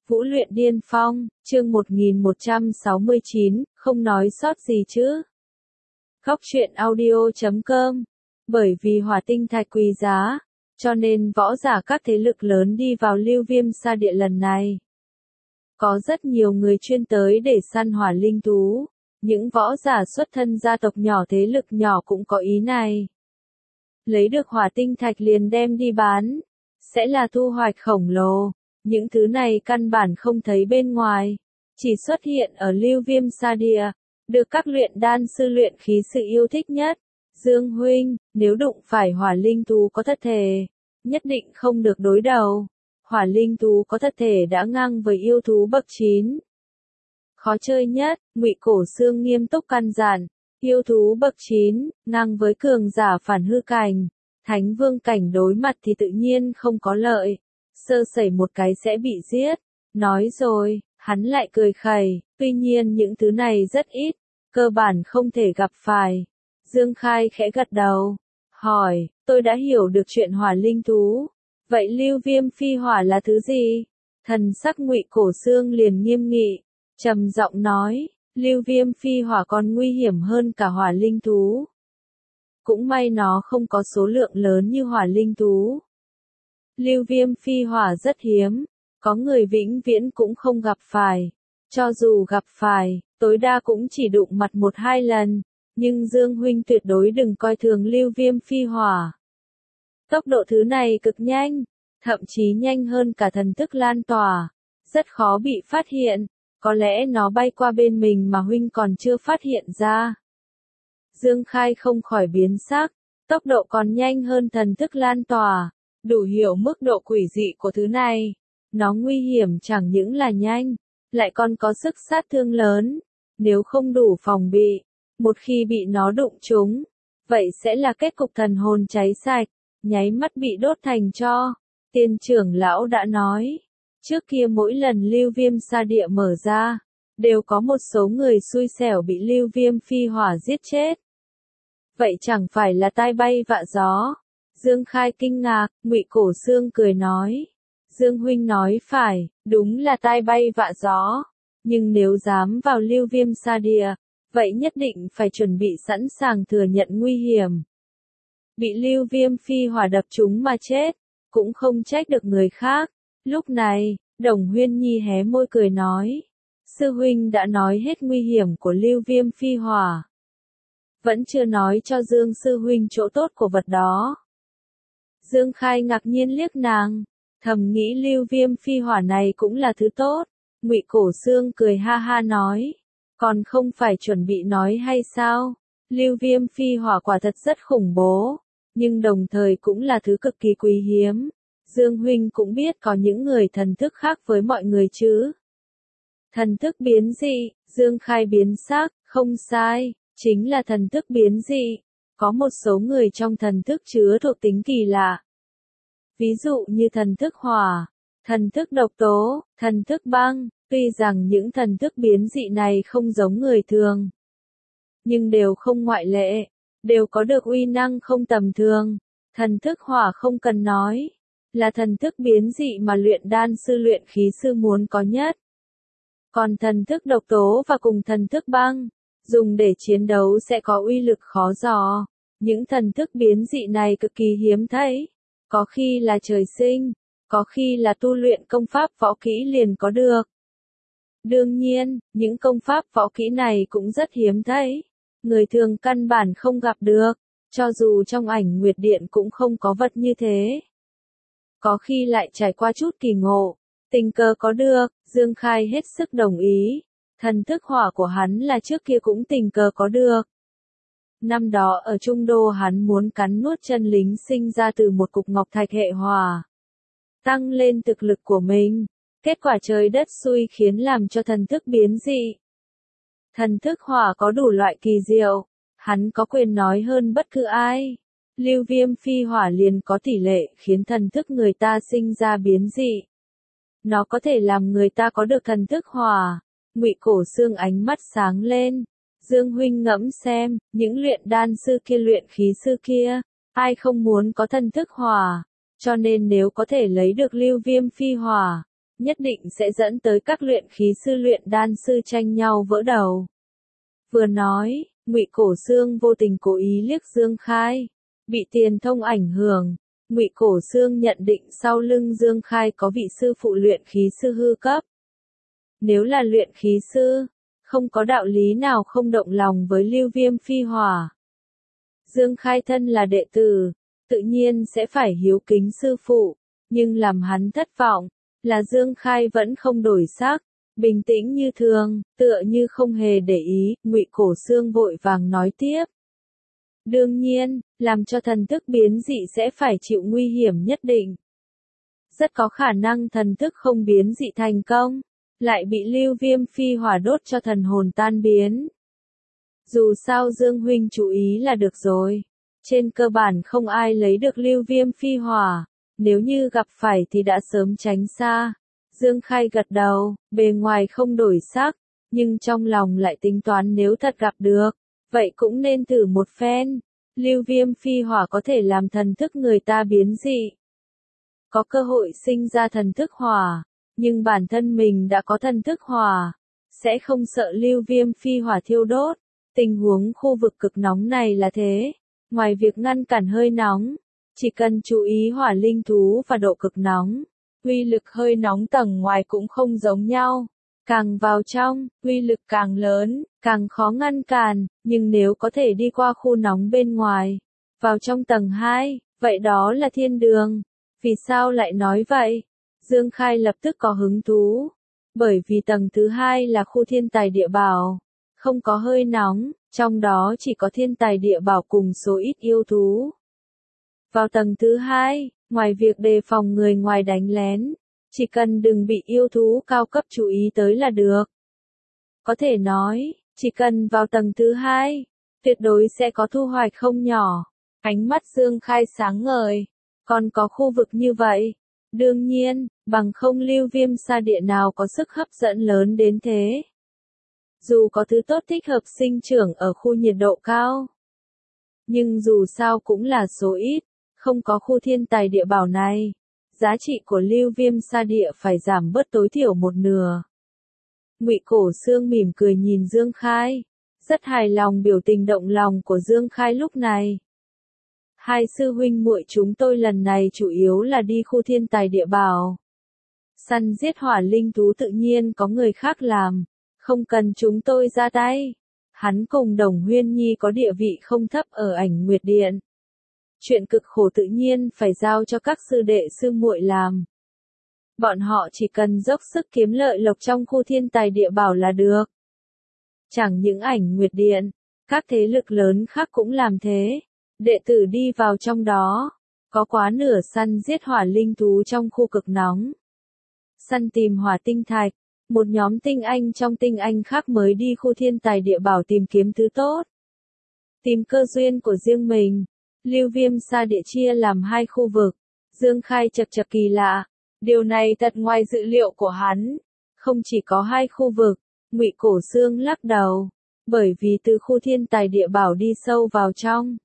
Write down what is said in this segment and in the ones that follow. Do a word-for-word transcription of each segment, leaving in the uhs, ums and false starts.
Vũ luyện điên phong, chương một nghìn một trăm sáu mươi chín, không nói sót gì chứ. Góc truyện audio chấm com. Bởi vì hỏa tinh thạch quý giá, cho nên võ giả các thế lực lớn đi vào Lưu Viêm Sa Địa lần này. Có rất nhiều người chuyên tới để săn hỏa linh thú, những võ giả xuất thân gia tộc nhỏ thế lực nhỏ cũng có ý này. Lấy được hỏa tinh thạch liền đem đi bán, sẽ là thu hoạch khổng lồ. Những thứ này căn bản không thấy bên ngoài, chỉ xuất hiện ở Lưu Viêm Sa Địa, được các luyện đan sư luyện khí sự yêu thích nhất. Dương huynh, nếu đụng phải hỏa linh thú có thất thể, nhất định không được đối đầu. Hỏa linh thú có thất thể đã ngang với yêu thú bậc chín. Khó chơi nhất, Ngụy Cổ Xương nghiêm túc căn dặn, yêu thú bậc chín, ngang với cường giả phản hư cảnh, thánh vương cảnh đối mặt thì tự nhiên không có lợi. Sơ sẩy một cái sẽ bị giết. Nói rồi, hắn lại cười khẩy, tuy nhiên những thứ này rất ít, cơ bản không thể gặp phải. Dương Khai khẽ gật đầu, hỏi, tôi đã hiểu được chuyện hỏa linh thú. Vậy Lưu Viêm phi hỏa là thứ gì? Thần sắc Ngụy Cổ Xương liền nghiêm nghị, trầm giọng nói, Lưu Viêm phi hỏa còn nguy hiểm hơn cả hỏa linh thú. Cũng may nó không có số lượng lớn như hỏa linh thú. Lưu Viêm phi hỏa rất hiếm, có người vĩnh viễn cũng không gặp phải. Cho dù gặp phải, tối đa cũng chỉ đụng mặt một hai lần, nhưng Dương huynh tuyệt đối đừng coi thường Lưu Viêm phi hỏa. Tốc độ thứ này cực nhanh, thậm chí nhanh hơn cả thần thức lan tỏa, rất khó bị phát hiện, có lẽ nó bay qua bên mình mà huynh còn chưa phát hiện ra. Dương Khai không khỏi biến sắc, tốc độ còn nhanh hơn thần thức lan tỏa. Đủ hiểu mức độ quỷ dị của thứ này. Nó nguy hiểm chẳng những là nhanh, lại còn có sức sát thương lớn. Nếu không đủ phòng bị, một khi bị nó đụng trúng, vậy sẽ là kết cục thần hồn cháy sạch, nháy mắt bị đốt thành tro. Tiên trưởng lão đã nói, trước kia mỗi lần Lưu Viêm Sa Địa mở ra, đều có một số người xui xẻo bị Lưu Viêm phi hỏa giết chết. Vậy chẳng phải là tai bay vạ gió? Dương Khai kinh ngạc, Ngụy Cổ Xương cười nói. Dương huynh nói phải, đúng là tai bay vạ gió. Nhưng nếu dám vào Lưu Viêm Sa Địa, vậy nhất định phải chuẩn bị sẵn sàng thừa nhận nguy hiểm. Bị Lưu Viêm phi hỏa đập trúng mà chết, cũng không trách được người khác. Lúc này, Đồng Huyên Nhi hé môi cười nói. Sư huynh đã nói hết nguy hiểm của Lưu Viêm phi hỏa. Vẫn chưa nói cho Dương sư huynh chỗ tốt của vật đó. Dương Khai ngạc nhiên liếc nàng, thầm nghĩ Lưu Viêm phi hỏa này cũng là thứ tốt. Ngụy Cổ Xương cười ha ha nói, còn không phải chuẩn bị nói hay sao? Lưu Viêm phi hỏa quả thật rất khủng bố, nhưng đồng thời cũng là thứ cực kỳ quý hiếm. Dương huynh cũng biết có những người thần thức khác với mọi người chứ? Thần thức biến dị, Dương Khai biến sắc, không sai, chính là thần thức biến dị. Có một số người trong thần thức chứa thuộc tính kỳ lạ. Ví dụ như thần thức hỏa, thần thức độc tố, thần thức băng, tuy rằng những thần thức biến dị này không giống người thường, nhưng đều không ngoại lệ, đều có được uy năng không tầm thường. Thần thức hỏa không cần nói, là thần thức biến dị mà luyện đan sư luyện khí sư muốn có nhất. Còn thần thức độc tố và cùng thần thức băng, dùng để chiến đấu sẽ có uy lực khó dò. Những thần thức biến dị này cực kỳ hiếm thấy, có khi là trời sinh, có khi là tu luyện công pháp võ kỹ liền có được. Đương nhiên, những công pháp võ kỹ này cũng rất hiếm thấy, người thường căn bản không gặp được, cho dù trong ảnh Nguyệt Điện cũng không có vật như thế. Có khi lại trải qua chút kỳ ngộ, tình cờ có được. Dương Khai hết sức đồng ý, thần thức hỏa của hắn là trước kia cũng tình cờ có được. Năm đó ở Trung Đô hắn muốn cắn nuốt chân lính sinh ra từ một cục ngọc thạch hệ hỏa, tăng lên thực lực của mình. Kết quả trời đất xui khiến làm cho thần thức biến dị. Thần thức hỏa có đủ loại kỳ diệu, hắn có quyền nói hơn bất cứ ai. Lưu Viêm phi hỏa liền có tỷ lệ khiến thần thức người ta sinh ra biến dị. Nó có thể làm người ta có được thần thức hỏa. Ngụy Cổ Xương ánh mắt sáng lên. Dương huynh ngẫm xem, những luyện đan sư kia luyện khí sư kia, ai không muốn có thần thức hỏa, cho nên nếu có thể lấy được Lưu Viêm phi hỏa, nhất định sẽ dẫn tới các luyện khí sư luyện đan sư tranh nhau vỡ đầu. Vừa nói, Ngụy Cổ Xương vô tình cố ý liếc Dương Khai, bị Tiền Thông ảnh hưởng, Ngụy Cổ Xương nhận định sau lưng Dương Khai có vị sư phụ luyện khí sư hư cấp. Nếu là luyện khí sư, không có đạo lý nào không động lòng với Lưu Viêm phi hỏa. Dương Khai thân là đệ tử, tự nhiên sẽ phải hiếu kính sư phụ, nhưng làm hắn thất vọng, là Dương Khai vẫn không đổi sắc, bình tĩnh như thường, tựa như không hề để ý, Ngụy Cổ Xương vội vàng nói tiếp. Đương nhiên, làm cho thần thức biến dị sẽ phải chịu nguy hiểm nhất định. Rất có khả năng thần thức không biến dị thành công, lại bị Lưu Viêm phi hỏa đốt cho thần hồn tan biến. Dù sao Dương huynh chú ý là được rồi. Trên cơ bản không ai lấy được Lưu Viêm phi hỏa, nếu như gặp phải thì đã sớm tránh xa. Dương Khai gật đầu, bề ngoài không đổi sắc, nhưng trong lòng lại tính toán nếu thật gặp được, vậy cũng nên thử một phen. Lưu Viêm phi hỏa có thể làm thần thức người ta biến dị, có cơ hội sinh ra thần thức hỏa, nhưng bản thân mình đã có thần thức hỏa, sẽ không sợ Lưu Viêm phi hỏa thiêu đốt. Tình huống khu vực cực nóng này là thế, ngoài việc ngăn cản hơi nóng, chỉ cần chú ý hỏa linh thú và độ cực nóng, uy lực hơi nóng tầng ngoài cũng không giống nhau. Càng vào trong, uy lực càng lớn, càng khó ngăn cản, nhưng nếu có thể đi qua khu nóng bên ngoài, vào trong tầng hai, vậy đó là thiên đường. Vì sao lại nói vậy? Dương Khai lập tức có hứng thú, bởi vì tầng thứ hai là khu thiên tài địa bảo, không có hơi nóng, trong đó chỉ có thiên tài địa bảo cùng số ít yêu thú. Vào tầng thứ hai, ngoài việc đề phòng người ngoài đánh lén, chỉ cần đừng bị yêu thú cao cấp chú ý tới là được. Có thể nói, chỉ cần vào tầng thứ hai, tuyệt đối sẽ có thu hoạch không nhỏ. Ánh mắt Dương Khai sáng ngời, còn có khu vực như vậy. Đương nhiên, bằng không Lưu Viêm Sa Địa nào có sức hấp dẫn lớn đến thế. Dù có thứ tốt thích hợp sinh trưởng ở khu nhiệt độ cao, nhưng dù sao cũng là số ít, không có khu thiên tài địa bảo này, giá trị của Lưu Viêm Sa Địa phải giảm bớt tối thiểu một nửa. Ngụy Cổ Xương mỉm cười nhìn Dương Khai, rất hài lòng biểu tình động lòng của Dương Khai lúc này. Hai sư huynh muội chúng tôi lần này chủ yếu là đi khu thiên tài địa bảo. Săn giết hỏa linh thú tự nhiên có người khác làm, không cần chúng tôi ra tay. Hắn cùng Đồng Huyên Nhi có địa vị không thấp ở Ảnh Nguyệt Điện. Chuyện cực khổ tự nhiên phải giao cho các sư đệ sư muội làm. Bọn họ chỉ cần dốc sức kiếm lợi lộc trong khu thiên tài địa bảo là được. Chẳng những Ảnh Nguyệt Điện, các thế lực lớn khác cũng làm thế. Đệ tử đi vào trong đó, có quá nửa săn giết hỏa linh thú trong khu cực nóng. Săn tìm hỏa tinh thạch, một nhóm tinh anh trong tinh anh khác mới đi khu thiên tài địa bảo tìm kiếm thứ tốt. Tìm cơ duyên của riêng mình, Lưu Viêm Sa Địa chia làm hai khu vực. Dương Khai chật chật kỳ lạ, điều này thật ngoài dự liệu của hắn. Không chỉ có hai khu vực, Ngụy Cổ Xương lắc đầu, bởi vì từ khu thiên tài địa bảo đi sâu vào trong,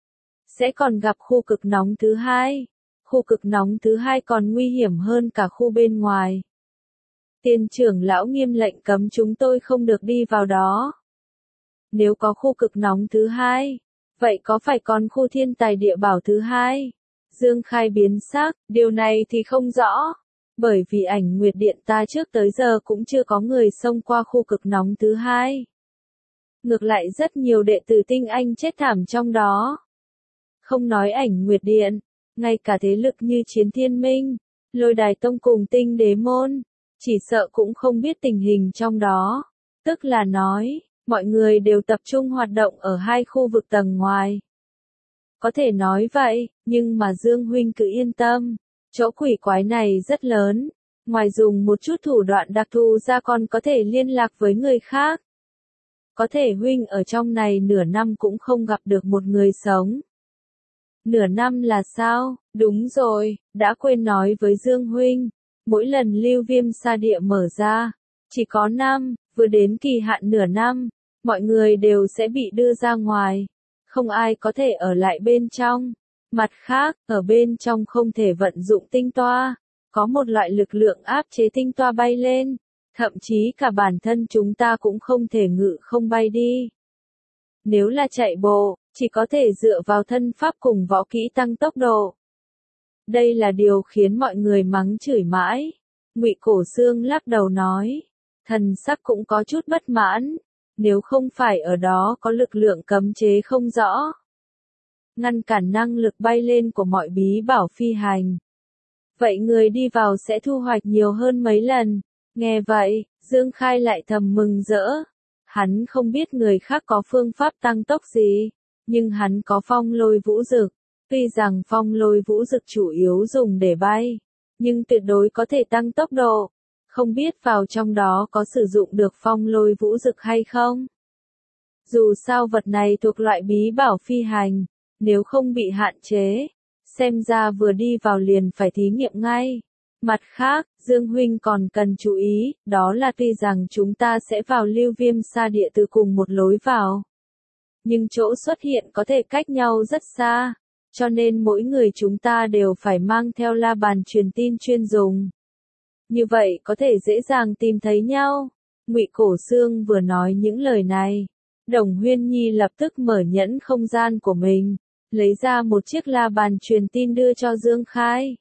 sẽ còn gặp khu cực nóng thứ hai. Khu cực nóng thứ hai còn nguy hiểm hơn cả khu bên ngoài. Tiền trưởng lão nghiêm lệnh cấm chúng tôi không được đi vào đó. Nếu có khu cực nóng thứ hai, vậy có phải còn khu thiên tài địa bảo thứ hai? Dương Khai biến sắc, điều này thì không rõ. Bởi vì Ảnh Nguyệt Điện ta trước tới giờ cũng chưa có người xông qua khu cực nóng thứ hai. Ngược lại rất nhiều đệ tử tinh anh chết thảm trong đó. Không nói Ảnh Nguyệt Điện, ngay cả thế lực như Chiến Thiên Minh, Lôi Đài Tông cùng Tinh Đế Môn, chỉ sợ cũng không biết tình hình trong đó. Tức là nói, mọi người đều tập trung hoạt động ở hai khu vực tầng ngoài. Có thể nói vậy, nhưng mà Dương huynh cứ yên tâm, chỗ quỷ quái này rất lớn, ngoài dùng một chút thủ đoạn đặc thù ra còn có thể liên lạc với người khác. Có thể huynh ở trong này nửa năm cũng không gặp được một người sống. Nửa năm là sao? Đúng rồi, đã quên nói với Dương huynh, mỗi lần Lưu Viêm Sa Địa mở ra, chỉ có năm, vừa đến kỳ hạn nửa năm, mọi người đều sẽ bị đưa ra ngoài, không ai có thể ở lại bên trong. Mặt khác, ở bên trong không thể vận dụng tinh toa, Có một loại lực lượng áp chế tinh toa bay lên, thậm chí cả bản thân chúng ta cũng không thể ngự không bay đi. Nếu là chạy bộ, chỉ có thể dựa vào thân pháp cùng võ kỹ tăng tốc độ. Đây là điều khiến mọi người mắng chửi mãi. Ngụy Cổ Xương lắc đầu nói, thần sắc cũng có chút bất mãn, nếu không phải ở đó có lực lượng cấm chế không rõ, ngăn cản năng lực bay lên của mọi bí bảo phi hành. Vậy người đi vào sẽ thu hoạch nhiều hơn mấy lần. Nghe vậy, Dương Khai lại thầm mừng rỡ. Hắn không biết người khác có phương pháp tăng tốc gì, nhưng hắn có phong lôi vũ dực. Tuy rằng phong lôi vũ dực chủ yếu dùng để bay, nhưng tuyệt đối có thể tăng tốc độ. Không biết vào trong đó có sử dụng được phong lôi vũ dực hay không? Dù sao vật này thuộc loại bí bảo phi hành, nếu không bị hạn chế, xem ra vừa đi vào liền phải thí nghiệm ngay. Mặt khác, Dương Huynh còn cần chú ý, đó là tuy rằng chúng ta sẽ vào Lưu Viêm Sa Địa từ cùng một lối vào, nhưng chỗ xuất hiện có thể cách nhau rất xa, cho nên mỗi người chúng ta đều phải mang theo la bàn truyền tin chuyên dùng. Như vậy có thể dễ dàng tìm thấy nhau. Ngụy Cổ Xương vừa nói những lời này, Đồng Huyên Nhi lập tức mở nhẫn không gian của mình, lấy ra một chiếc la bàn truyền tin đưa cho Dương Khai.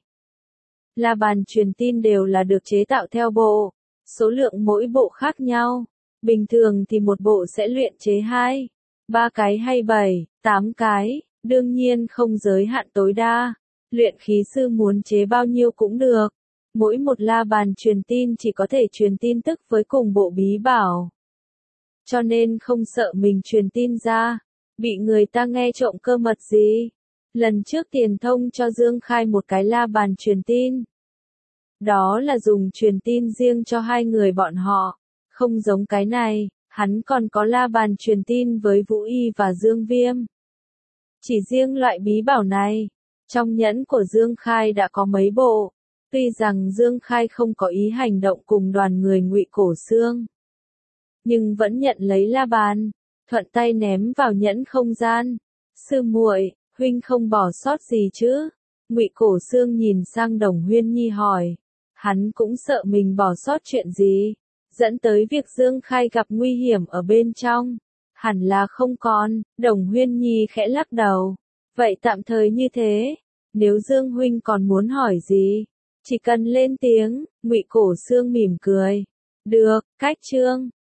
La bàn truyền tin đều là được chế tạo theo bộ, số lượng mỗi bộ khác nhau. Bình thường thì một bộ sẽ luyện chế hai, ba cái hay bảy, tám cái, đương nhiên không giới hạn tối đa. Luyện khí sư muốn chế bao nhiêu cũng được. Mỗi một la bàn truyền tin chỉ có thể truyền tin tức với cùng bộ bí bảo. Cho nên không sợ mình truyền tin ra, bị người ta nghe trộm cơ mật gì. Lần trước Tiền Thông cho Dương Khai một cái la bàn truyền tin. Đó là dùng truyền tin riêng cho hai người bọn họ. Không giống cái này, hắn còn có la bàn truyền tin với Vũ Y và Dương Viêm. Chỉ riêng loại bí bảo này, trong nhẫn của Dương Khai đã có mấy bộ. Tuy rằng Dương Khai không có ý hành động cùng đoàn người Ngụy Cổ Xương, nhưng vẫn nhận lấy la bàn, thuận tay ném vào nhẫn không gian. Sư muội, huynh không bỏ sót gì chứ? Ngụy Cổ Xương nhìn sang Đồng Huyên Nhi hỏi. Hắn cũng sợ mình bỏ sót chuyện gì, dẫn tới việc Dương Khai gặp nguy hiểm ở bên trong. Hẳn là không còn. Đồng Huyên Nhi khẽ lắc đầu. Vậy tạm thời như thế, nếu Dương huynh còn muốn hỏi gì, chỉ cần lên tiếng. Ngụy Cổ Xương mỉm cười. Được, cách chương.